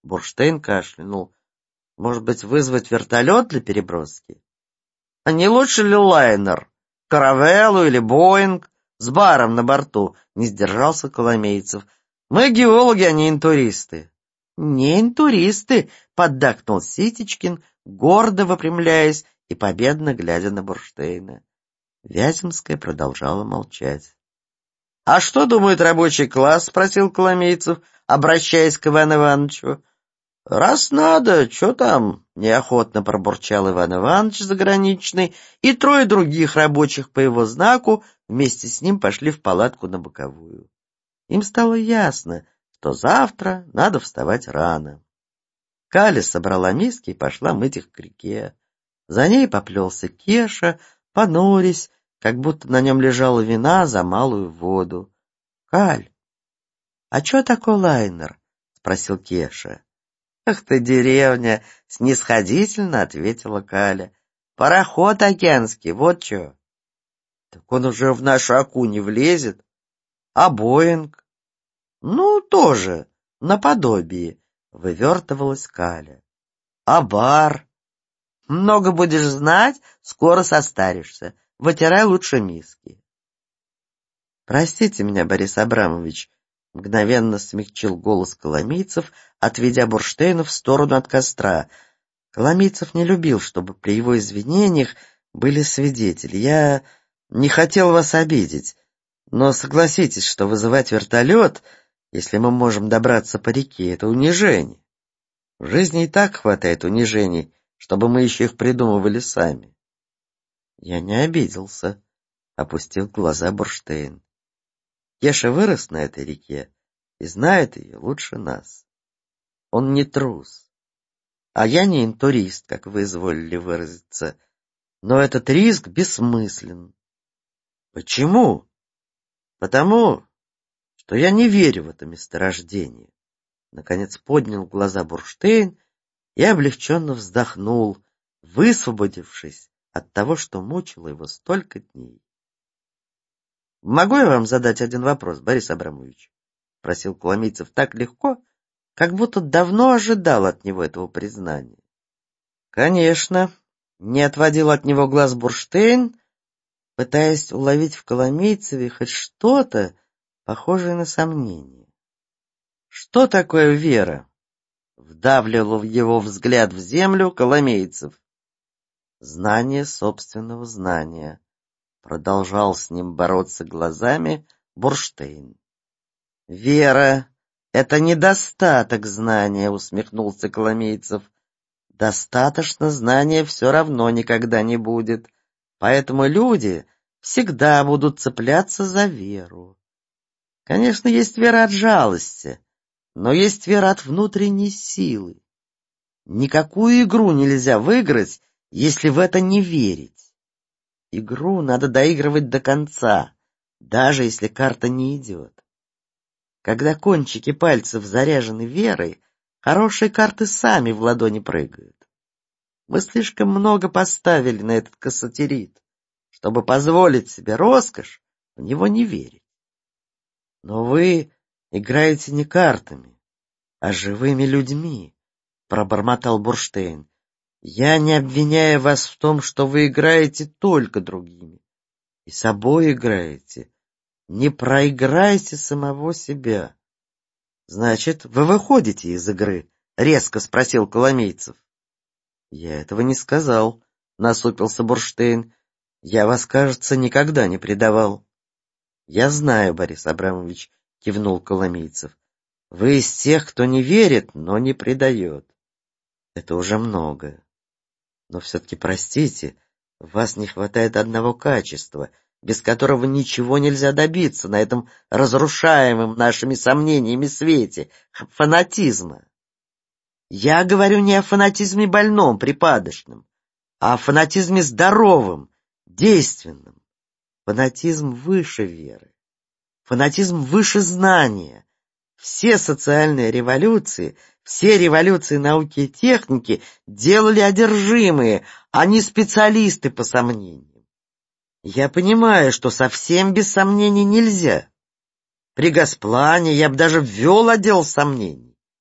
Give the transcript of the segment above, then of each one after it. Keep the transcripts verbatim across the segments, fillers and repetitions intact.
Бурштейн кашлянул. Может быть, вызвать вертолет для переброски? А не лучше ли лайнер? Каравеллу или Боинг? С баром на борту, не сдержался Коломейцев. Мы геологи, а не интуристы. Не интуристы, поддакнул Ситечкин, гордо выпрямляясь и победно глядя на Бурштейна. Вяземская продолжала молчать. — А что думает рабочий класс? — спросил Коломейцев, обращаясь к Ивану Ивановичу. — Раз надо, что там? — неохотно пробурчал Иван Иванович заграничный, и трое других рабочих по его знаку вместе с ним пошли в палатку на боковую. Им стало ясно, что завтра надо вставать рано. Каля собрала миски и пошла мыть их к реке. За ней поплелся Кеша, понурясь, как будто на нем лежала вина за малую воду. — Каль, а чё такой лайнер? — спросил Кеша. — Ах ты, деревня! — снисходительно ответила Каля. — Пароход океанский, вот чё. — Так он уже в нашу Аку не влезет. — А Боинг? — Ну, тоже, наподобие, — вывертывалась Каля. — А бар? — Много будешь знать, скоро состаришься. Вытирай лучше миски. — Простите меня, Борис Абрамович, — мгновенно смягчил голос Коломийцев, отведя Бурштейна в сторону от костра. Коломийцев не любил, чтобы при его извинениях были свидетели. Я не хотел вас обидеть, но согласитесь, что вызывать вертолет, если мы можем добраться по реке, это унижение. В жизни и так хватает унижений, чтобы мы еще их придумывали сами. Я не обиделся, — опустил глаза Бурштейн. Кеша вырос на этой реке и знает ее лучше нас. Он не трус, а я не интурист, как вы изволили выразиться, но этот риск бессмыслен. Почему? Потому, что я не верю в это месторождение. Наконец поднял глаза Бурштейн и облегченно вздохнул, высвободившись от того, что мучило его столько дней. — Могу я вам задать один вопрос, Борис Абрамович? — спросил Коломийцев так легко, как будто давно ожидал от него этого признания. — Конечно, — не отводил от него глаз Бурштейн, пытаясь уловить в Коломийцеве хоть что-то, похожее на сомнение. — Что такое вера? — вдавливал в его взгляд в землю Коломейцев. — Знание собственного знания. Продолжал с ним бороться глазами Бурштейн. — Вера — это недостаток знания, — усмехнулся Коломейцев. — Достаточно знания все равно никогда не будет, поэтому люди всегда будут цепляться за веру. Конечно, есть вера от жалости, но есть вера от внутренней силы. Никакую игру нельзя выиграть, если в это не верить. Игру надо доигрывать до конца, даже если карта не идет. Когда кончики пальцев заряжены верой, хорошие карты сами в ладони прыгают. Мы слишком много поставили на этот кассатерит, чтобы позволить себе роскошь в него не верить. Но вы играете не картами, а живыми людьми, — пробормотал Бурштейн. Я не обвиняю вас в том, что вы играете только другими. И собой играете. Не проиграйте самого себя. — Значит, вы выходите из игры? — резко спросил Коломейцев. — Я этого не сказал, — насупился Бурштейн. — Я вас, кажется, никогда не предавал. — Я знаю, Борис Абрамович, — кивнул Коломейцев. — Вы из тех, кто не верит, но не предает. Это уже многое. Но все-таки, простите, в вас не хватает одного качества, без которого ничего нельзя добиться на этом разрушаемом нашими сомнениями свете — фанатизма. Я говорю не о фанатизме больном, припадочном, а о фанатизме здоровом, действенном. Фанатизм выше веры, фанатизм выше знания. Все социальные революции, все революции науки и техники делали одержимые, а не специалисты по сомнениям. Я понимаю, что совсем без сомнений нельзя. При Госплане я бы даже ввел отдел сомнений.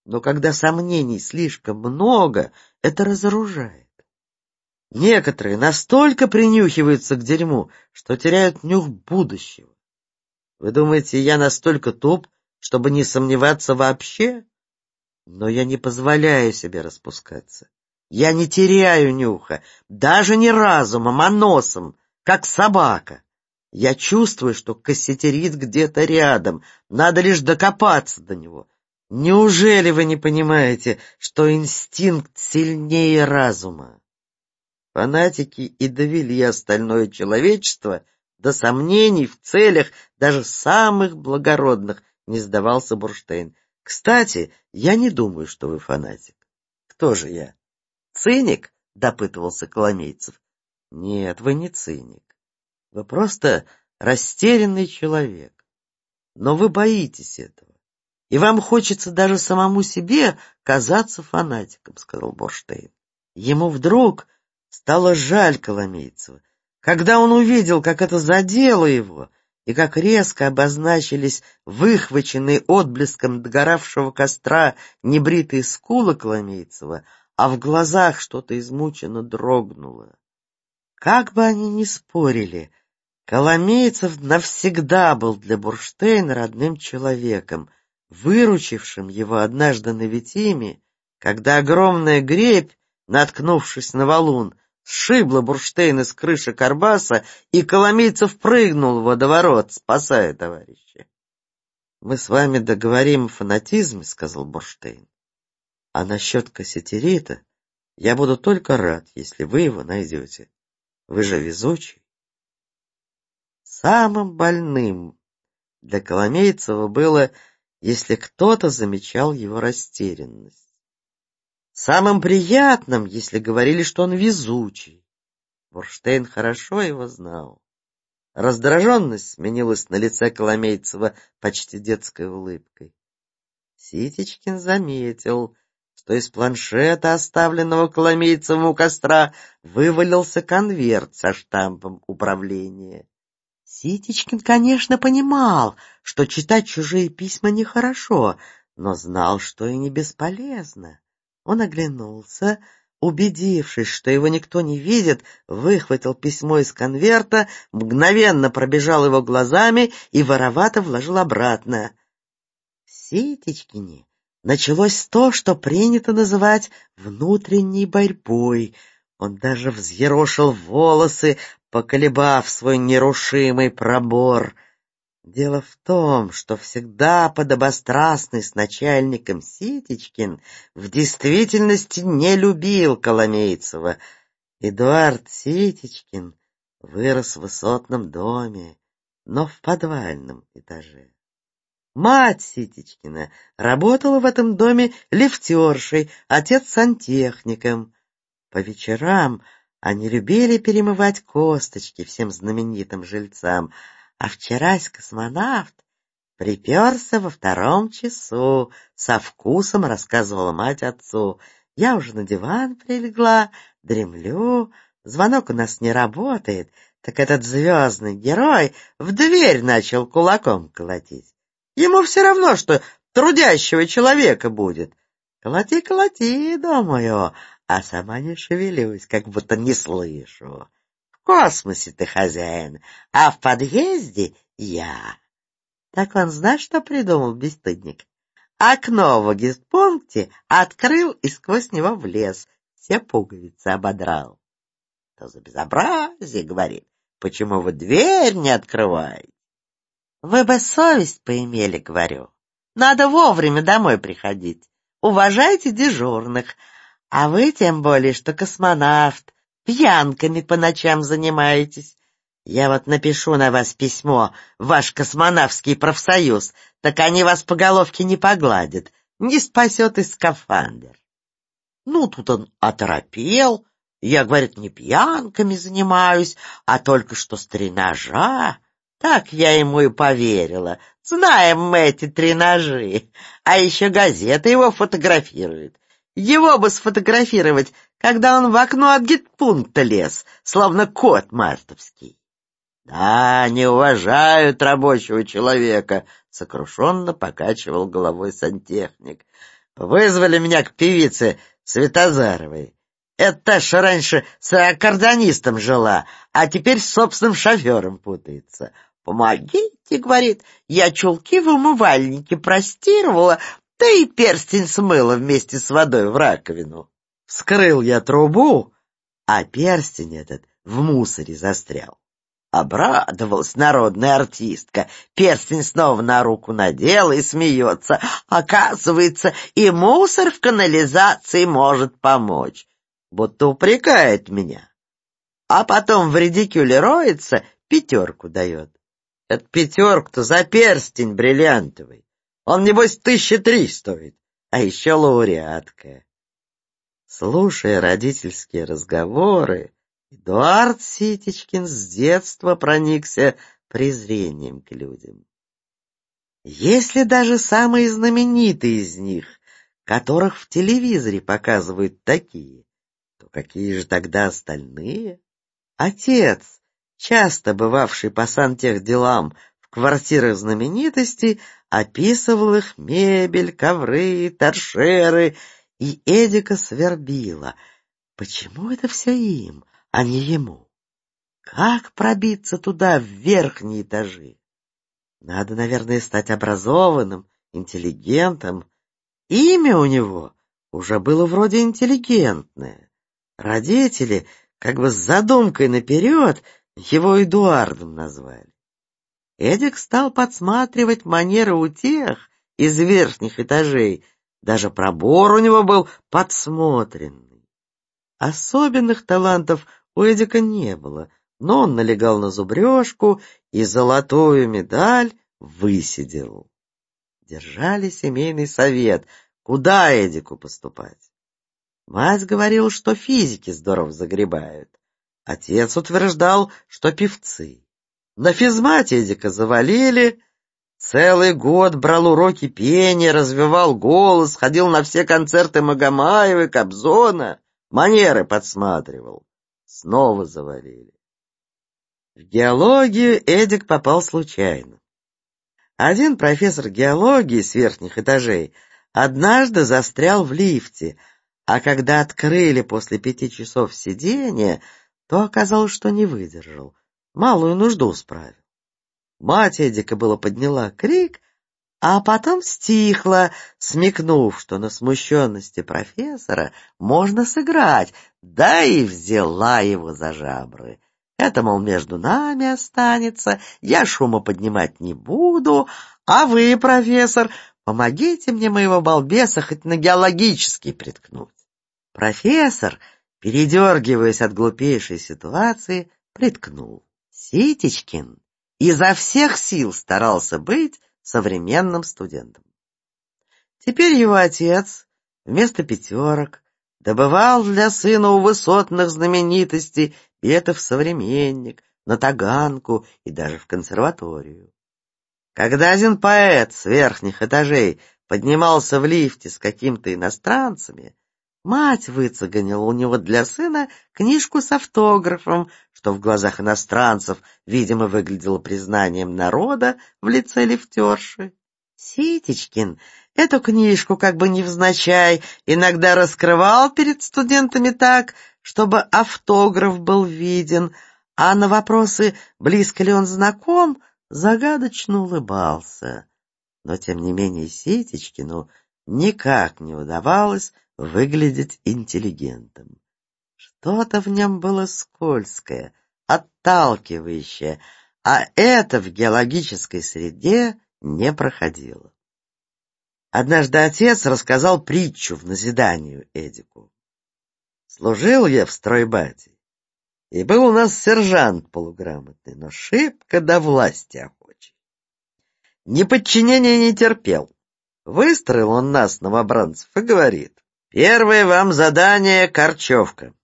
Но когда сомнений слишком много, это разоружает. Некоторые настолько принюхиваются к дерьму, что теряют нюх будущего. Вы думаете, я настолько туп, чтобы не сомневаться вообще? Но я не позволяю себе распускаться. Я не теряю нюха, даже не разумом, а носом, как собака. Я чувствую, что кассетерит где-то рядом, надо лишь докопаться до него. Неужели вы не понимаете, что инстинкт сильнее разума? Фанатики и довели остальное человечество до сомнений в целях даже самых благородных, не сдавался Бурштейн. Кстати, я не думаю, что вы фанатик. Кто же я? Циник? Допытывался Коломейцев. Нет, вы не циник. Вы просто растерянный человек. Но вы боитесь этого. И вам хочется даже самому себе казаться фанатиком, сказал Бурштейн. Ему вдруг стало жаль Коломейцева. Когда он увидел, как это задело его, и как резко обозначились выхваченные отблеском догоравшего костра небритые скулы Коломейцева, а в глазах что-то измученно дрогнуло. Как бы они ни спорили, Коломейцев навсегда был для Бурштейна родным человеком, выручившим его однажды на Витиме, когда огромная гребь, наткнувшись на валун, сшибла Бурштейна с крыши карбаса, и Коломейцев прыгнул в водоворот, спасая товарища. — Мы с вами договорим о фанатизме, — сказал Бурштейн. — А насчет кассетерита я буду только рад, если вы его найдете. Вы же везучий. Самым больным для Коломейцева было, если кто-то замечал его растерянность. Самым приятным, если говорили, что он везучий. Бурштейн хорошо его знал. Раздраженность сменилась на лице Коломейцева почти детской улыбкой. Ситечкин заметил, что из планшета, оставленного Коломейцевым у костра, вывалился конверт со штампом управления. Ситечкин, конечно, понимал, что читать чужие письма нехорошо, но знал, что и не бесполезно. Он оглянулся, убедившись, что его никто не видит, выхватил письмо из конверта, мгновенно пробежал его глазами и воровато вложил обратно. В Ситечкине началось то, что принято называть внутренней борьбой. Он даже взъерошил волосы, поколебав свой нерушимый пробор. Дело в том, что всегда подобострастный с начальником Ситечкин в действительности не любил Коломейцева. Эдуард Ситечкин вырос в высотном доме, но в подвальном этаже. Мать Ситечкина работала в этом доме лифтершей, отец сантехником. По вечерам они любили перемывать косточки всем знаменитым жильцам, а вчерась космонавт приперся во втором часу, со вкусом рассказывала мать отцу. Я уже на диван прилегла, дремлю, звонок у нас не работает, так этот звездный герой в дверь начал кулаком колотить. Ему все равно, что трудящего человека будет. Колоти, колоти, думаю, а сама не шевелюсь, как будто не слышу. В космосе ты хозяин, а в подъезде я. Так он, знаешь, что придумал, бесстыдник? Окно в гестпункте открыл и сквозь него влез, все пуговицы ободрал. Что за безобразие, говорит, почему вы дверь не открываете? Вы бы совесть поимели, говорю. Надо вовремя домой приходить. Уважайте дежурных. А вы тем более, что космонавт, пьянками по ночам занимаетесь. Я вот напишу на вас письмо в ваш космонавтский профсоюз, так они вас по головке не погладят, не спасет и скафандр. Ну, тут он оторопел. Я, говорит, не пьянками занимаюсь, а только что с тренажа. Так я ему и поверила. Знаем мы эти тренажи. А еще газета его фотографирует. Его бы сфотографировать, когда он в окно от гитпункта лез, словно кот мартовский. Да, не уважают рабочего человека, сокрушенно покачивал головой сантехник. Вызвали меня к певице Светозаровой. Это та, что раньше с аккордонистом жила, а теперь с собственным шофером путается. «Помогите, — говорит, — я чулки в умывальнике простировала, да и перстень смыла вместе с водой в раковину». Вскрыл я трубу, а перстень этот в мусоре застрял. Обрадовалась народная артистка, перстень снова на руку надела и смеется. Оказывается, и мусор в канализации может помочь. Будто упрекает меня. А потом в редикюле роется, пятерку дает. Это пятерку-то за перстень бриллиантовый. Он, небось, тысячи три стоит, а еще лауреатка. Слушая родительские разговоры, Эдуард Ситечкин с детства проникся презрением к людям. Если даже самые знаменитые из них, которых в телевизоре показывают такие, то какие же тогда остальные? Отец, часто бывавший по сантехделам в квартирах знаменитостей, описывал их мебель, ковры, торшеры, и Эдика свербила. Почему это все им, а не ему? Как пробиться туда, в верхние этажи? Надо, наверное, стать образованным, интеллигентом. Имя у него уже было вроде интеллигентное. Родители, как бы с задумкой наперед, его Эдуардом назвали. Эдик стал подсматривать манеры у тех из верхних этажей, даже пробор у него был подсмотренный. Особенных талантов у Эдика не было, но он налегал на зубрежку и золотую медаль высидел. Держали семейный совет, куда Эдику поступать. Мать говорила, что физики здорово загребают. Отец утверждал, что певцы. На физмате Эдика завалили. Целый год брал уроки пения, развивал голос, ходил на все концерты Магомаева, Кобзона, манеры подсматривал. Снова завалили. В геологию Эдик попал случайно. Один профессор геологии с верхних этажей однажды застрял в лифте, а когда открыли после пяти часов сидения, то оказалось, что не выдержал, малую нужду справил. Мать Эдика было подняла крик, а потом стихла, смекнув, что на смущенности профессора можно сыграть, да и взяла его за жабры. Это, мол, между нами останется, я шума поднимать не буду, а вы, профессор, помогите мне моего балбеса хоть на геологический приткнуть. Профессор, передергиваясь от глупейшей ситуации, приткнул. Ситечкин изо всех сил старался быть современным студентом. Теперь его отец вместо пятерок добывал для сына у высотных знаменитостей билеты в «Современник», на Таганку и даже в консерваторию. Когда один поэт с верхних этажей поднимался в лифте с какими-то иностранцами, мать выцеганила у него для сына книжку с автографом, что в глазах иностранцев, видимо, выглядело признанием народа в лице лифтерши. Ситечкин эту книжку, как бы невзначай, иногда раскрывал перед студентами так, чтобы автограф был виден, а на вопросы, близко ли он знаком, загадочно улыбался. Но, тем не менее, Ситечкину никак не удавалось выглядеть интеллигентом. Что-то в нем было скользкое, отталкивающее, а это в геологической среде не проходило. Однажды отец рассказал притчу в назиданию Эдику. Служил я в стройбате, и был у нас сержант полуграмотный, но шибко до власти охочий. Неподчинения не терпел. Выстроил он нас, новобранцев, и говорит: первое вам задание — корчевка.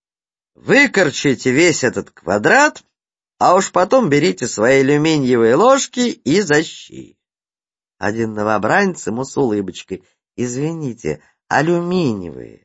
Выкорчуйте весь этот квадрат, а уж потом берите свои алюминиевые ложки и защи. Один новобранец ему с улыбочкой: извините, алюминиевые.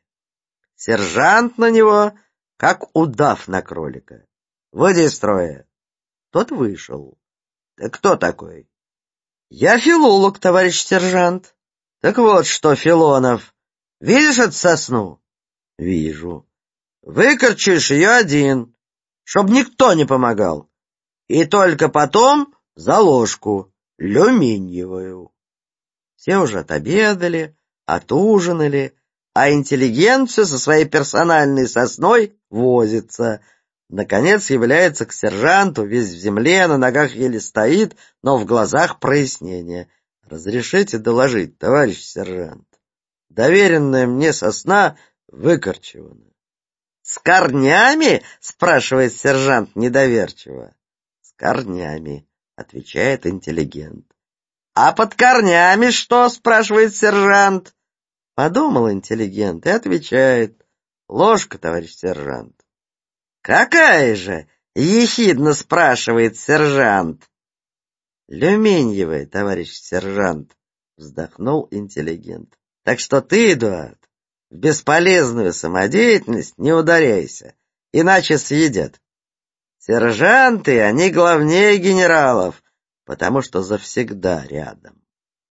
Сержант на него, как удав на кролика: выйди из строя. Тот вышел. Ты кто такой? Я филолог, товарищ сержант. Так вот что, Филонов, видишь эту сосну? Вижу. Выкорчуешь ее один, чтоб никто не помогал. И только потом за ложку люминьевую. Все уже отобедали, отужинали, а интеллигенция со своей персональной сосной возится. Наконец является к сержанту, весь в земле, на ногах еле стоит, но в глазах прояснение. «Разрешите доложить, товарищ сержант? Доверенная мне сосна выкорчевана». «С корнями?» — спрашивает сержант недоверчиво. «С корнями», — отвечает интеллигент. «А под корнями что?» — спрашивает сержант. Подумал интеллигент и отвечает: «Ложка, товарищ сержант». «Какая же?» — ехидно спрашивает сержант. «Люминьевая, товарищ сержант», — вздохнул интеллигент. «Так что ты, Эдуард, в бесполезную самодеятельность не ударяйся, иначе съедят. Сержанты, они главнее генералов, потому что завсегда рядом».